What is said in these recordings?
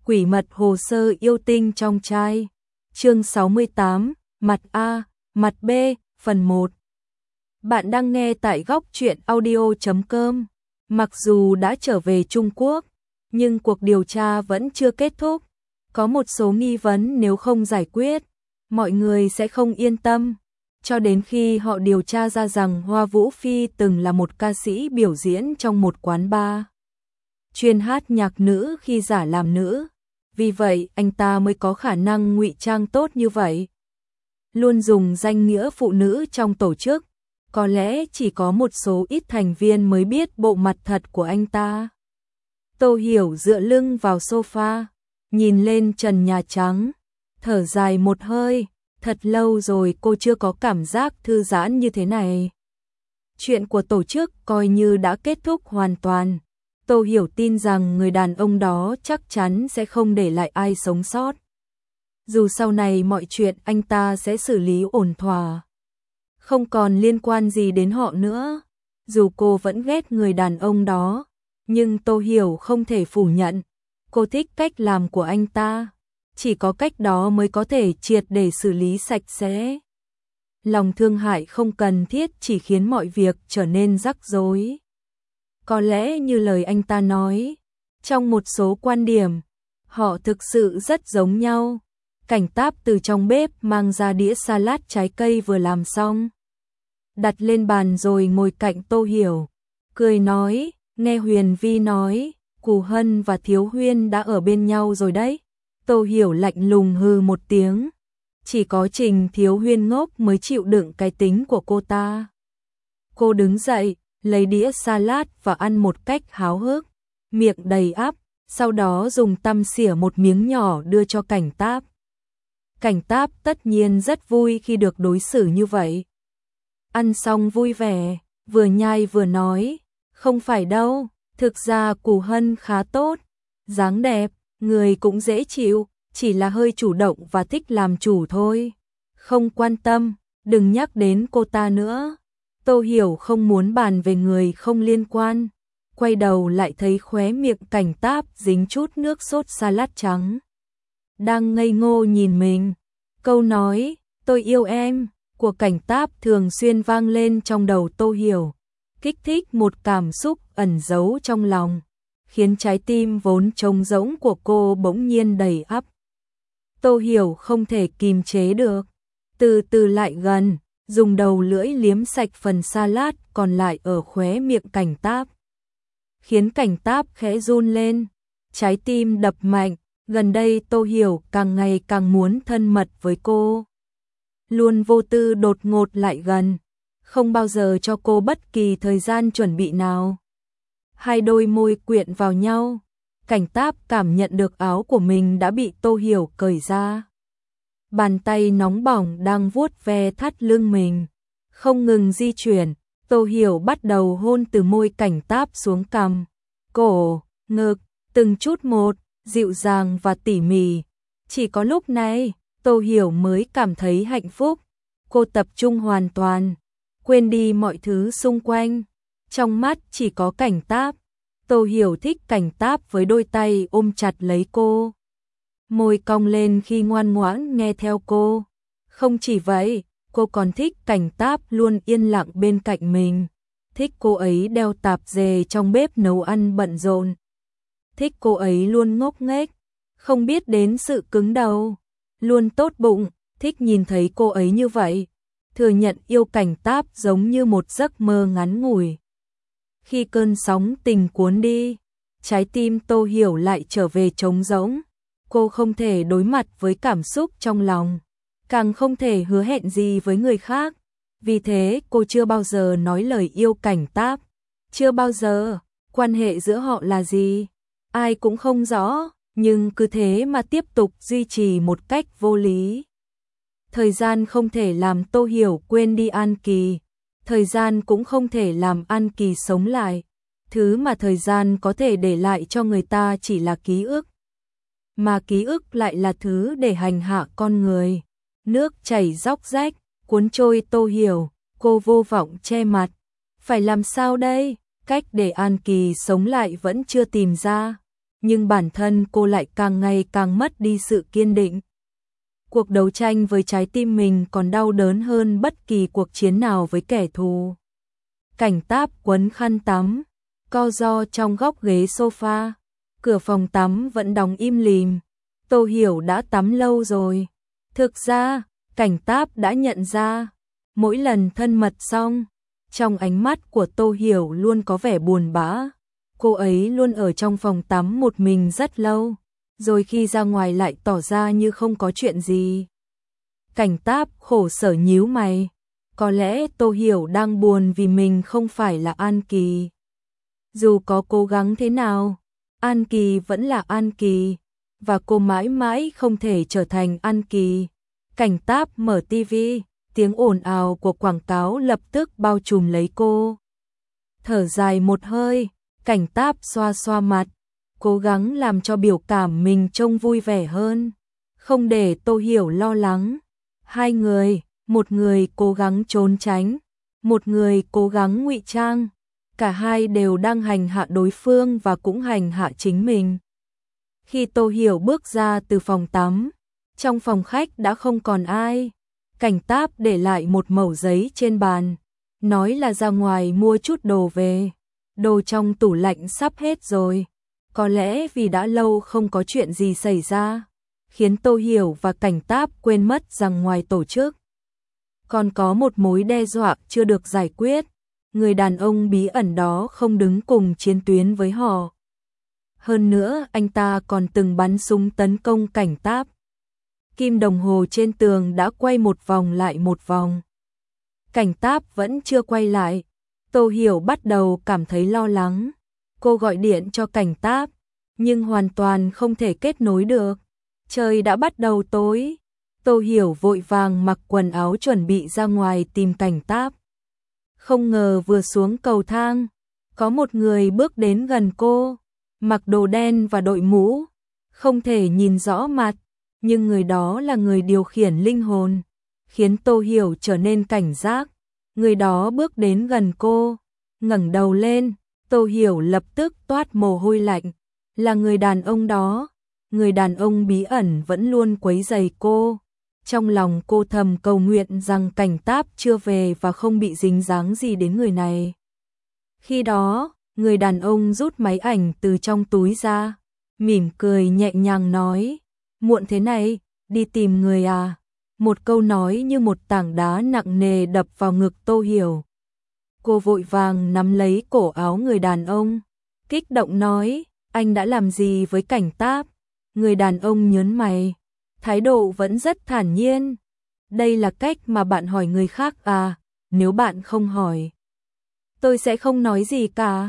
Quỷ mật hồ sơ yêu tinh trong trai. Chương 68, mặt A, mặt B, phần 1. Bạn đang nghe tại góc truyện audio.com. Mặc dù đã trở về Trung Quốc, nhưng cuộc điều tra vẫn chưa kết thúc. Có một số nghi vấn nếu không giải quyết, mọi người sẽ không yên tâm. Cho đến khi họ điều tra ra rằng Hoa Vũ Phi từng là một ca sĩ biểu diễn trong một quán bar, chuyên hát nhạc nữ khi giả làm nữ. Vì vậy anh ta mới có khả năng ngụy trang tốt như vậy. Luôn dùng danh nghĩa phụ nữ trong tổ chức. Có lẽ chỉ có một số ít thành viên mới biết bộ mặt thật của anh ta. Tô Hiểu dựa lưng vào sofa, nhìn lên trần nhà trắng, thở dài một hơi. Thật lâu rồi cô chưa có cảm giác thư giãn như thế này. Chuyện của tổ chức coi như đã kết thúc hoàn toàn. Tô Hiểu tin rằng người đàn ông đó chắc chắn sẽ không để lại ai sống sót. Dù sau này mọi chuyện anh ta sẽ xử lý ổn thỏa, không còn liên quan gì đến họ nữa. Dù cô vẫn ghét người đàn ông đó, nhưng Tô Hiểu không thể phủ nhận. Cô thích cách làm của anh ta. Chỉ có cách đó mới có thể triệt để xử lý sạch sẽ. Lòng thương hại không cần thiết chỉ khiến mọi việc trở nên rắc rối. Có lẽ như lời anh ta nói, trong một số quan điểm, họ thực sự rất giống nhau. Cảnh Táp từ trong bếp mang ra đĩa salad trái cây vừa làm xong, đặt lên bàn rồi ngồi cạnh Tô Hiểu, cười nói, nghe Huyền Vi nói, Cù Hân và Thiếu Huyên đã ở bên nhau rồi đấy. Tô Hiểu lạnh lùng hừ một tiếng, chỉ có Trình Thiếu Huyên ngốc mới chịu đựng cái tính của cô ta. Cô đứng dậy, lấy đĩa salad và ăn một cách háo hức, miệng đầy ắp, sau đó dùng tăm xỉa một miếng nhỏ đưa cho Cảnh Táp. Cảnh Táp tất nhiên rất vui khi được đối xử như vậy. Ăn xong vui vẻ, vừa nhai vừa nói, không phải đâu, thực ra Cù Hân khá tốt, dáng đẹp, người cũng dễ chịu, chỉ là hơi chủ động và thích làm chủ thôi. Không quan tâm, đừng nhắc đến cô ta nữa. Tô Hiểu không muốn bàn về người không liên quan, quay đầu lại thấy khóe miệng Cảnh Táp dính chút nước sốt salad trắng. Đang ngây ngô nhìn mình, câu nói, tôi yêu em, của Cảnh Táp thường xuyên vang lên trong đầu Tô Hiểu, kích thích một cảm xúc ẩn giấu trong lòng, khiến trái tim vốn trống rỗng của cô bỗng nhiên đầy ắp. Tô Hiểu không thể kìm chế được, từ từ lại gần, dùng đầu lưỡi liếm sạch phần salad còn lại ở khóe miệng Cảnh Táp. Khiến Cảnh Táp khẽ run lên, trái tim đập mạnh. Gần đây Tô Hiểu càng ngày càng muốn thân mật với cô. Luôn vô tư đột ngột lại gần, không bao giờ cho cô bất kỳ thời gian chuẩn bị nào. Hai đôi môi quyện vào nhau, Cảnh Táp cảm nhận được áo của mình đã bị Tô Hiểu cởi ra. Bàn tay nóng bỏng đang vuốt ve thắt lưng mình, không ngừng di chuyển. Tô Hiểu bắt đầu hôn từ môi Cảnh Táp xuống cằm, cổ, ngực, từng chút một, dịu dàng và tỉ mỉ. Chỉ có lúc này, Tô Hiểu mới cảm thấy hạnh phúc. Cô tập trung hoàn toàn, quên đi mọi thứ xung quanh. Trong mắt chỉ có Cảnh Táp. Tô Hiểu thích Cảnh Táp với đôi tay ôm chặt lấy cô, môi cong lên khi ngoan ngoãn nghe theo cô. Không chỉ vậy, cô còn thích Cảnh Táp luôn yên lặng bên cạnh mình. Thích cô ấy đeo tạp dề trong bếp nấu ăn bận rộn. Thích cô ấy luôn ngốc nghếch, không biết đến sự cứng đầu, luôn tốt bụng. Thích nhìn thấy cô ấy như vậy. Thừa nhận yêu Cảnh Táp giống như một giấc mơ ngắn ngủi. Khi cơn sóng tình cuốn đi, trái tim Tô Hiểu lại trở về trống rỗng. Cô không thể đối mặt với cảm xúc trong lòng, càng không thể hứa hẹn gì với người khác. Vì thế cô chưa bao giờ nói lời yêu Cảnh Táp. Chưa bao giờ. Quan hệ giữa họ là gì, ai cũng không rõ, nhưng cứ thế mà tiếp tục duy trì một cách vô lý. Thời gian không thể làm Tô Hiểu quên đi An Kỳ. Thời gian cũng không thể làm An Kỳ sống lại. Thứ mà thời gian có thể để lại cho người ta chỉ là ký ức. Mà ký ức lại là thứ để hành hạ con người. Nước chảy róc rách, cuốn trôi Tô Hiểu. Cô vô vọng che mặt. Phải làm sao đây? Cách để An Kỳ sống lại vẫn chưa tìm ra. nhưng bản thân cô lại càng ngày càng mất đi sự kiên định. Cuộc đấu tranh với trái tim mình còn đau đớn hơn bất kỳ cuộc chiến nào với kẻ thù. Cảnh Táp quấn khăn tắm, co ro trong góc ghế sofa, cửa phòng tắm vẫn đóng im lìm. Tô Hiểu đã tắm lâu rồi. Thực ra, Cảnh Táp đã nhận ra, mỗi lần thân mật xong, trong ánh mắt của Tô Hiểu luôn có vẻ buồn bã. Cô ấy luôn ở trong phòng tắm một mình rất lâu, rồi khi ra ngoài lại tỏ ra như không có chuyện gì. Cảnh Táp khổ sở nhíu mày. Có lẽ Tô Hiểu đang buồn vì mình không phải là An Kỳ. Dù có cố gắng thế nào, An Kỳ vẫn là An Kỳ, và cô mãi mãi không thể trở thành An Kỳ. Cảnh Táp mở tivi, tiếng ồn ào của quảng cáo lập tức bao trùm lấy cô. Thở dài một hơi, Cảnh Táp xoa xoa mặt, cố gắng làm cho biểu cảm mình trông vui vẻ hơn, không để Tô Hiểu lo lắng. Hai người, một người cố gắng trốn tránh, một người cố gắng ngụy trang, cả hai đều đang hành hạ đối phương và cũng hành hạ chính mình. Khi Tô Hiểu bước ra từ phòng tắm, trong phòng khách đã không còn ai. Cảnh Táp để lại một mẩu giấy trên bàn, nói là ra ngoài mua chút đồ về. Đồ trong tủ lạnh sắp hết rồi. Có lẽ vì đã lâu không có chuyện gì xảy ra, khiến Tô Hiểu và Cảnh Táp quên mất rằng ngoài tổ chức còn có một mối đe dọa chưa được giải quyết. Người đàn ông bí ẩn đó không đứng cùng chiến tuyến với họ. Hơn nữa, anh ta còn từng bắn súng tấn công Cảnh Táp. Kim đồng hồ trên tường đã quay một vòng lại một vòng. Cảnh Táp vẫn chưa quay lại. Tô Hiểu bắt đầu cảm thấy lo lắng. Cô gọi điện cho Cảnh Táp, nhưng hoàn toàn không thể kết nối được. Trời đã bắt đầu tối. Tô Hiểu vội vàng mặc quần áo chuẩn bị ra ngoài tìm Cảnh Táp. Không ngờ vừa xuống cầu thang, có một người bước đến gần cô, mặc đồ đen và đội mũ, không thể nhìn rõ mặt, nhưng người đó là người điều khiển linh hồn, khiến Tô Hiểu trở nên cảnh giác. Người đó bước đến gần cô, ngẩng đầu lên, Tô Hiểu lập tức toát mồ hôi lạnh. Là người đàn ông đó, người đàn ông bí ẩn vẫn luôn quấy rầy cô. Trong lòng cô thầm cầu nguyện rằng Cảnh Táp chưa về và không bị dính dáng gì đến người này. Khi đó, người đàn ông rút máy ảnh từ trong túi ra, mỉm cười nhẹ nhàng nói, muộn thế này, đi tìm người à? Một câu nói như một tảng đá nặng nề đập vào ngực Tô Hiểu. Cô vội vàng nắm lấy cổ áo người đàn ông, kích động nói, anh đã làm gì với Cảnh Táp? Người đàn ông nhớn mày, thái độ vẫn rất thản nhiên. Đây là cách mà bạn hỏi người khác à? Nếu bạn không hỏi, tôi sẽ không nói gì cả.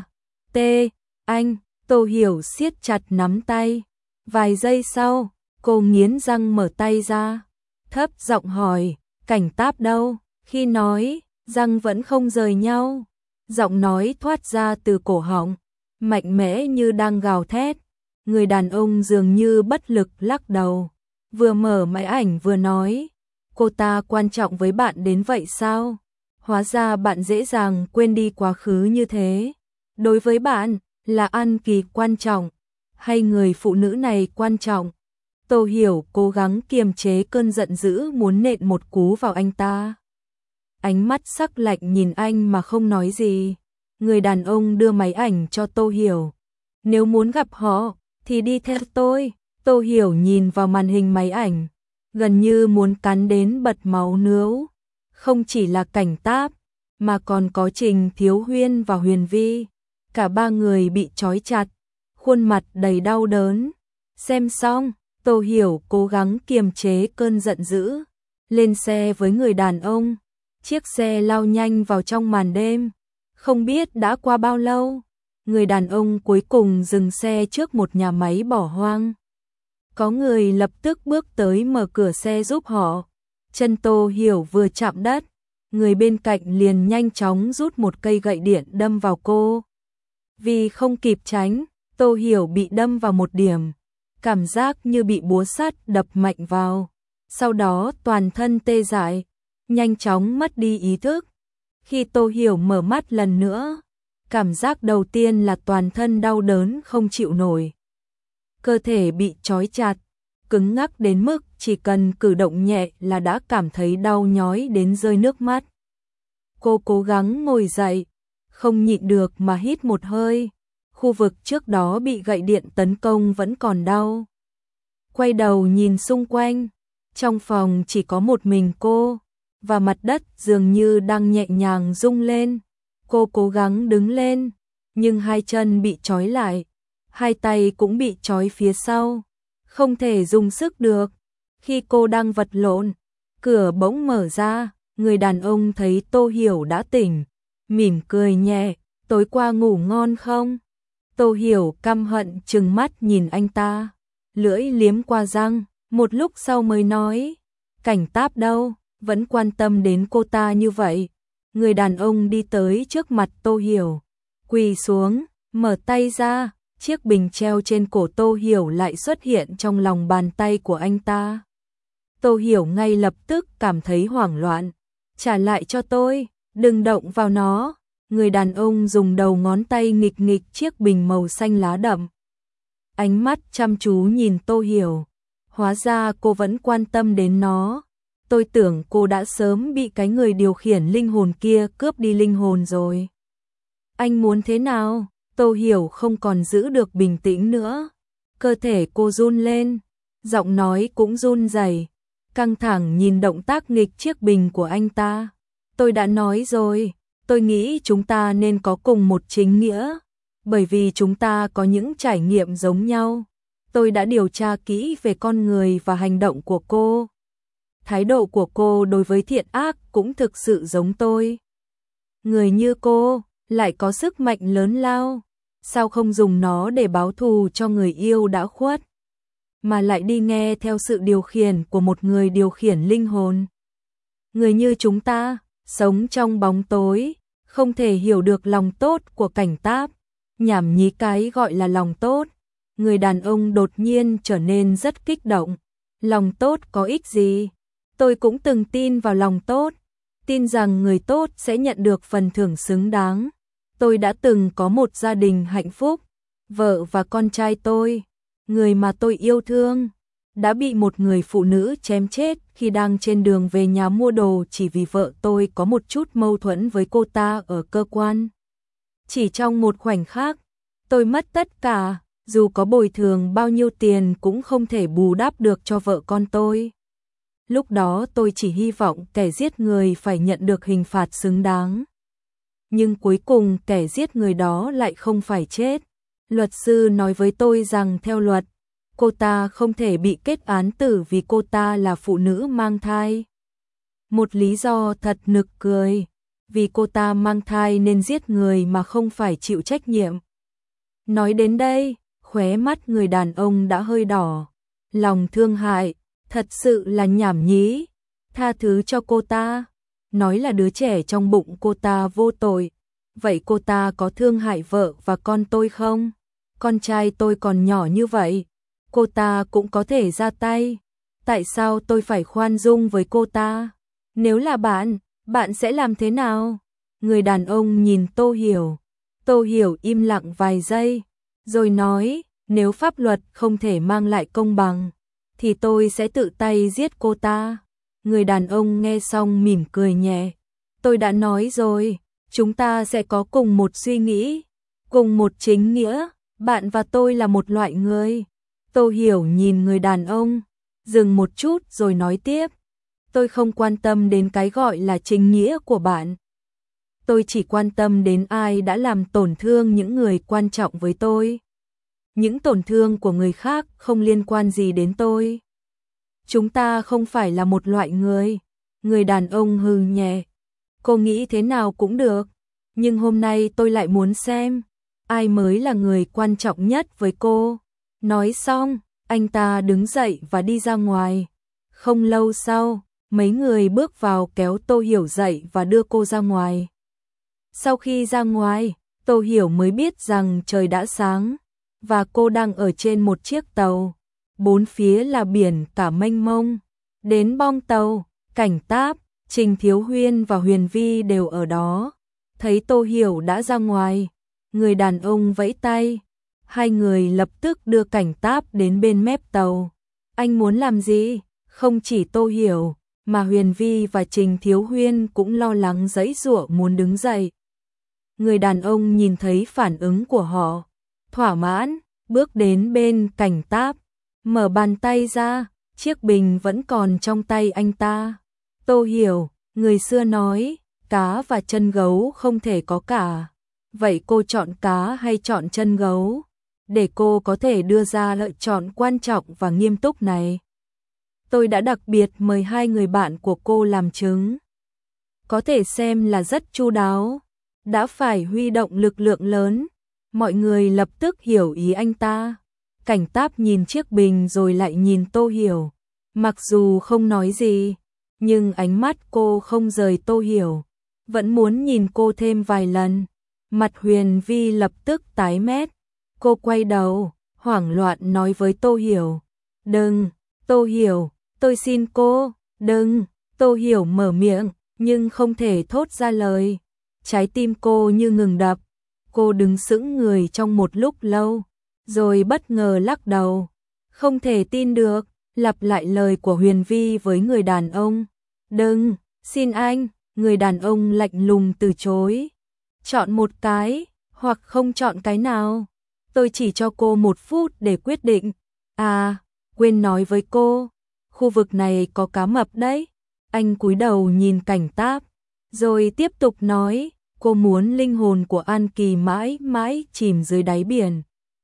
Anh, Tô Hiểu siết chặt nắm tay. Vài giây sau, cô nghiến răng mở tay ra, thấp giọng hỏi, Cảnh Táp đâu? Khi nói, răng vẫn không rời nhau. Giọng nói thoát ra từ cổ họng, mạnh mẽ như đang gào thét. Người đàn ông dường như bất lực lắc đầu, vừa mở máy ảnh vừa nói, cô ta quan trọng với bạn đến vậy sao? Hóa ra bạn dễ dàng quên đi quá khứ như thế. Đối với bạn, là An Kỳ quan trọng, hay người phụ nữ này quan trọng? Tô Hiểu cố gắng kiềm chế cơn giận dữ muốn nện một cú vào anh ta. Ánh mắt sắc lạnh nhìn anh mà không nói gì. Người đàn ông đưa máy ảnh cho Tô Hiểu. Nếu muốn gặp họ, thì đi theo tôi. Tô Hiểu nhìn vào màn hình máy ảnh, gần như muốn cắn đến bật máu nướu. Không chỉ là Cảnh Táp, mà còn có Trình Thiếu Huyên và Huyền Vi. Cả ba người bị trói chặt, khuôn mặt đầy đau đớn. Xem xong, Tô Hiểu cố gắng kiềm chế cơn giận dữ, lên xe với người đàn ông. Chiếc xe lao nhanh vào trong màn đêm. Không biết đã qua bao lâu, người đàn ông cuối cùng dừng xe trước một nhà máy bỏ hoang. Có người lập tức bước tới mở cửa xe giúp họ. Chân Tô Hiểu vừa chạm đất, người bên cạnh liền nhanh chóng rút một cây gậy điện đâm vào cô. Vì không kịp tránh, Tô Hiểu bị đâm vào một điểm, cảm giác như bị búa sắt đập mạnh vào. Sau đó toàn thân tê dại, nhanh chóng mất đi ý thức. Khi Tô Hiểu mở mắt lần nữa, cảm giác đầu tiên là toàn thân đau đớn không chịu nổi. cơ thể bị trói chặt, cứng ngắc đến mức chỉ cần cử động nhẹ là đã cảm thấy đau nhói đến rơi nước mắt. Cô cố gắng ngồi dậy, không nhịn được mà hít một hơi. Khu vực trước đó bị gậy điện tấn công vẫn còn đau. Quay đầu nhìn xung quanh, trong phòng chỉ có một mình cô, và mặt đất dường như đang nhẹ nhàng rung lên. Cô cố gắng đứng lên, nhưng hai chân bị trói lại, hai tay cũng bị trói phía sau, không thể dùng sức được. Khi cô đang vật lộn, cửa bỗng mở ra, người đàn ông thấy Tô Hiểu đã tỉnh, mỉm cười nhẹ, tối qua ngủ ngon không? Tô Hiểu căm hận trừng mắt nhìn anh ta, lưỡi liếm qua răng, một lúc sau mới nói, Cảnh Táp đâu, vẫn quan tâm đến cô ta như vậy. Người đàn ông đi tới trước mặt Tô Hiểu, quỳ xuống, mở tay ra, chiếc bình treo trên cổ Tô Hiểu lại xuất hiện trong lòng bàn tay của anh ta. Tô Hiểu ngay lập tức cảm thấy hoảng loạn, trả lại cho tôi, đừng động vào nó. Người đàn ông dùng đầu ngón tay nghịch nghịch chiếc bình màu xanh lá đậm. Ánh mắt chăm chú nhìn Tô Hiểu, hóa ra cô vẫn quan tâm đến nó. Tôi tưởng cô đã sớm bị cái người điều khiển linh hồn kia cướp đi linh hồn rồi. Anh muốn thế nào? Tô Hiểu không còn giữ được bình tĩnh nữa. Cơ thể cô run lên, giọng nói cũng run rẩy, căng thẳng nhìn động tác nghịch chiếc bình của anh ta. Tôi đã nói rồi, tôi nghĩ chúng ta nên có cùng một chính nghĩa, bởi vì chúng ta có những trải nghiệm giống nhau. Tôi đã điều tra kỹ về con người và hành động của cô. Thái độ của cô đối với thiện ác cũng thực sự giống tôi. Người như cô lại có sức mạnh lớn lao, sao không dùng nó để báo thù cho người yêu đã khuất, mà lại đi nghe theo sự điều khiển của một người điều khiển linh hồn. Người như chúng ta, sống trong bóng tối, không thể hiểu được lòng tốt của Cảnh Táp. Nhảm nhí cái gọi là lòng tốt. Người đàn ông đột nhiên trở nên rất kích động. Lòng tốt có ích gì? Tôi cũng từng tin vào lòng tốt, tin rằng người tốt sẽ nhận được phần thưởng xứng đáng. Tôi đã từng có một gia đình hạnh phúc, vợ và con trai tôi, người mà tôi yêu thương, đã bị một người phụ nữ chém chết khi đang trên đường về nhà mua đồ chỉ vì vợ tôi có một chút mâu thuẫn với cô ta ở cơ quan. Chỉ trong một khoảnh khắc, tôi mất tất cả, dù có bồi thường bao nhiêu tiền cũng không thể bù đắp được cho vợ con tôi. Lúc đó tôi chỉ hy vọng kẻ giết người phải nhận được hình phạt xứng đáng. Nhưng cuối cùng kẻ giết người đó lại không phải chết. Luật sư nói với tôi rằng theo luật, cô ta không thể bị kết án tử vì cô ta là phụ nữ mang thai. Một lý do thật nực cười, vì cô ta mang thai nên giết người mà không phải chịu trách nhiệm. Nói đến đây, khóe mắt người đàn ông đã hơi đỏ. Lòng thương hại, thật sự là nhảm nhí. Tha thứ cho cô ta, nói là đứa trẻ trong bụng cô ta vô tội. Vậy cô ta có thương hại vợ và con tôi không? Con trai tôi còn nhỏ như vậy, cô ta cũng có thể ra tay. Tại sao tôi phải khoan dung với cô ta? Nếu là bạn sẽ làm thế nào? Người đàn ông nhìn Tô Hiểu. Tô Hiểu im lặng vài giây, rồi nói, nếu pháp luật không thể mang lại công bằng, thì tôi sẽ tự tay giết cô ta. Người đàn ông nghe xong mỉm cười nhẹ. Tôi đã nói rồi, chúng ta sẽ có cùng một suy nghĩ, cùng một chính nghĩa, bạn và tôi là một loại người. Tô Hiểu nhìn người đàn ông, dừng một chút rồi nói tiếp. Tôi không quan tâm đến cái gọi là chính nghĩa của bạn. Tôi chỉ quan tâm đến ai đã làm tổn thương những người quan trọng với tôi. Những tổn thương của người khác không liên quan gì đến tôi. Chúng ta không phải là một loại người. Người đàn ông hừ nhẹ. Cô nghĩ thế nào cũng được, nhưng hôm nay tôi lại muốn xem ai mới là người quan trọng nhất với cô. Nói xong, anh ta đứng dậy và đi ra ngoài. Không lâu sau, mấy người bước vào kéo Tô Hiểu dậy và đưa cô ra ngoài. Sau khi ra ngoài, Tô Hiểu mới biết rằng trời đã sáng, và cô đang ở trên một chiếc tàu. Bốn phía là biển cả mênh mông. Đến bong tàu, Cảnh Táp, Trình Thiếu Huyên và Huyền Vi đều ở đó. Thấy Tô Hiểu đã ra ngoài, người đàn ông vẫy tay. Hai người lập tức đưa Cảnh Táp đến bên mép tàu. Anh muốn làm gì? Không chỉ Tô Hiểu, mà Huyền Vi và Trình Thiếu Huyên cũng lo lắng giãy giụa muốn đứng dậy. Người đàn ông nhìn thấy phản ứng của họ, thỏa mãn, bước đến bên Cảnh Táp, mở bàn tay ra, chiếc bình vẫn còn trong tay anh ta. Tô Hiểu, người xưa nói, cá và chân gấu không thể có cả. Vậy cô chọn cá hay chọn chân gấu? Để cô có thể đưa ra lựa chọn quan trọng và nghiêm túc này, tôi đã đặc biệt mời hai người bạn của cô làm chứng. Có thể xem là rất chu đáo, đã phải huy động lực lượng lớn. Mọi người lập tức hiểu ý anh ta. Cảnh Táp nhìn chiếc bình rồi lại nhìn Tô Hiểu. Mặc dù không nói gì, nhưng ánh mắt cô không rời Tô Hiểu, vẫn muốn nhìn cô thêm vài lần. Mặt Huyền Vi lập tức tái mét. Cô quay đầu, hoảng loạn nói với Tô Hiểu. Đừng, Tô Hiểu, tôi xin cô, đừng. Tô Hiểu mở miệng, nhưng không thể thốt ra lời. Trái tim cô như ngừng đập. Cô đứng sững người trong một lúc lâu, rồi bất ngờ lắc đầu. Không thể tin được, lặp lại lời của Huyền Vi với người đàn ông. Đừng, xin anh, người đàn ông lạnh lùng từ chối. Chọn một cái, hoặc không chọn cái nào. Tôi chỉ cho cô 1 phút để quyết định. À, quên nói với cô, khu vực này có cá mập đấy. Anh cúi đầu nhìn Cảnh Táp, rồi tiếp tục nói, cô muốn linh hồn của An Kỳ mãi mãi chìm dưới đáy biển,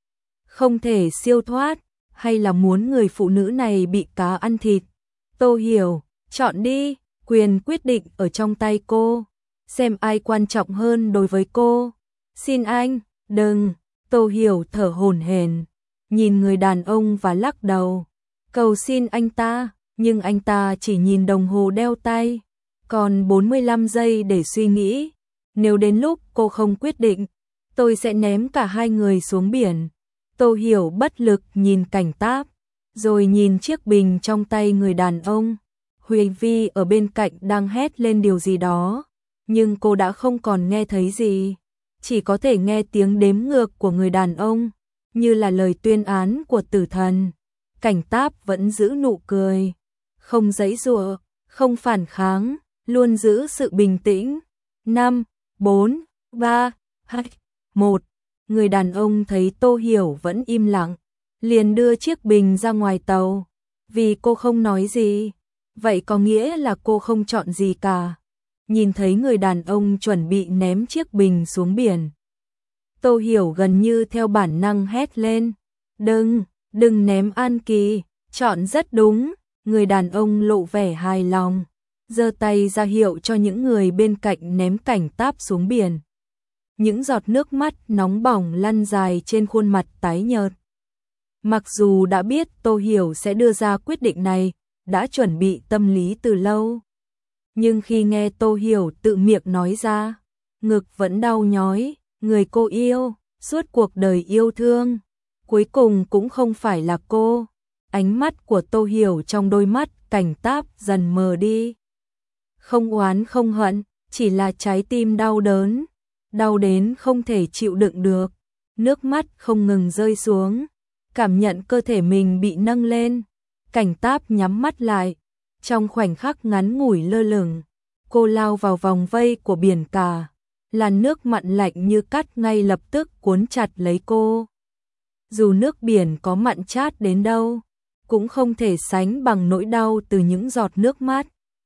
không thể siêu thoát, hay là muốn người phụ nữ này bị cá ăn thịt? Tô Hiểu, chọn đi, quyền quyết định ở trong tay cô, xem ai quan trọng hơn đối với cô. Xin anh, đừng. Tô Hiểu thở hổn hển, nhìn người đàn ông và lắc đầu, cầu xin anh ta, nhưng anh ta chỉ nhìn đồng hồ đeo tay, còn 45 giây để suy nghĩ. Nếu đến lúc cô không quyết định, tôi sẽ ném cả hai người xuống biển. Tô Hiểu bất lực nhìn Cảnh Táp, rồi nhìn chiếc bình trong tay người đàn ông. Huyền Vi ở bên cạnh đang hét lên điều gì đó, nhưng cô đã không còn nghe thấy gì. Chỉ có thể nghe tiếng đếm ngược của người đàn ông, như là lời tuyên án của tử thần. Cảnh Táp vẫn giữ nụ cười, không giãy giụa, không phản kháng, luôn giữ sự bình tĩnh. 5, 4, 3, 2, 1. Người đàn ông thấy Tô Hiểu vẫn im lặng, liền đưa chiếc bình ra ngoài tàu. Vì cô không nói gì, vậy có nghĩa là cô không chọn gì cả. Nhìn thấy người đàn ông chuẩn bị ném chiếc bình xuống biển, Tô Hiểu gần như theo bản năng hét lên. Đừng, đừng ném An Kỳ, chọn rất đúng. Người đàn ông lộ vẻ hài lòng, giơ tay ra hiệu cho những người bên cạnh ném Cảnh Táp xuống biển. Những giọt nước mắt nóng bỏng lăn dài trên khuôn mặt tái nhợt. Mặc dù đã biết Tô Hiểu sẽ đưa ra quyết định này, đã chuẩn bị tâm lý từ lâu, nhưng khi nghe Tô Hiểu tự miệng nói ra, ngực vẫn đau nhói. Người cô yêu, suốt cuộc đời yêu thương, cuối cùng cũng không phải là cô. Ánh mắt của Tô Hiểu trong đôi mắt Cảnh Táp dần mờ đi. Không oán không hận, chỉ là trái tim đau đớn, đau đến không thể chịu đựng được. Nước mắt không ngừng rơi xuống, cảm nhận cơ thể mình bị nâng lên. Cảnh Táp nhắm mắt lại, trong khoảnh khắc ngắn ngủi lơ lửng, cô lao vào vòng vây của biển cả. Làn nước mặn lạnh như cắt ngay lập tức cuốn chặt lấy cô. Dù nước biển có mặn chát đến đâu, cũng không thể sánh bằng nỗi đau từ những giọt nước mắt.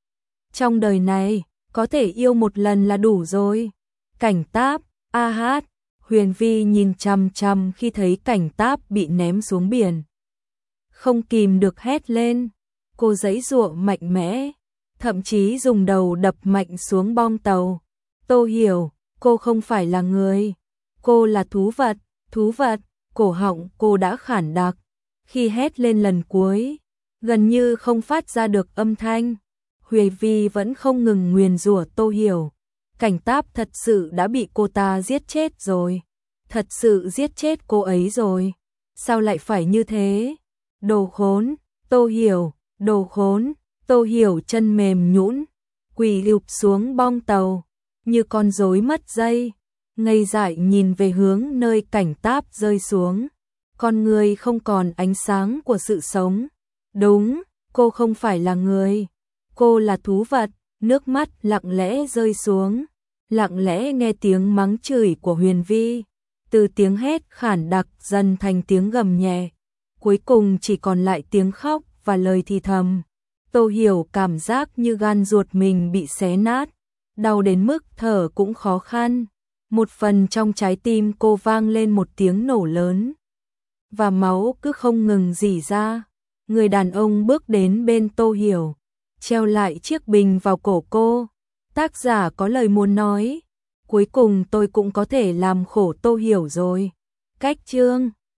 Trong đời này, có thể yêu một lần là đủ rồi. Cảnh Táp, a hát. Huyền Vi nhìn chằm chằm khi thấy Cảnh Táp bị ném xuống biển, không kìm được hét lên. Cô giãy giụa mạnh mẽ, thậm chí dùng đầu đập mạnh xuống bong tàu. Tô Hiểu, cô không phải là người, cô là thú vật, thú vật. Cổ họng cô đã khản đặc, khi hét lên lần cuối, gần như không phát ra được âm thanh. Huyền Vi vẫn không ngừng nguyền rủa Tô Hiểu. Cảnh Táp thật sự đã bị cô ta giết chết rồi, thật sự giết chết cô ấy rồi. Sao lại phải như thế? Đồ khốn, Tô Hiểu, đồ khốn. Tô Hiểu chân mềm nhũn, quỳ lụp xuống bong tàu, như con rối mất dây, ngây dại nhìn về hướng nơi Cảnh Táp rơi xuống. con người không còn ánh sáng của sự sống. Đúng, cô không phải là người, cô là thú vật. Nước mắt lặng lẽ rơi xuống, lặng lẽ nghe tiếng mắng chửi của Huyền Vi, từ tiếng hét khản đặc dần thành tiếng gầm nhẹ, cuối cùng chỉ còn lại tiếng khóc và lời thì thầm. Tô Hiểu cảm giác như gan ruột mình bị xé nát, đau đến mức thở cũng khó khăn. Một phần trong trái tim cô vang lên một tiếng nổ lớn, và máu cứ không ngừng rỉ ra. Người đàn ông bước đến bên Tô Hiểu, treo lại chiếc bình vào cổ cô. Tác giả có lời muốn nói, cuối cùng tôi cũng có thể làm khổ Tô Hiểu rồi. Cách chương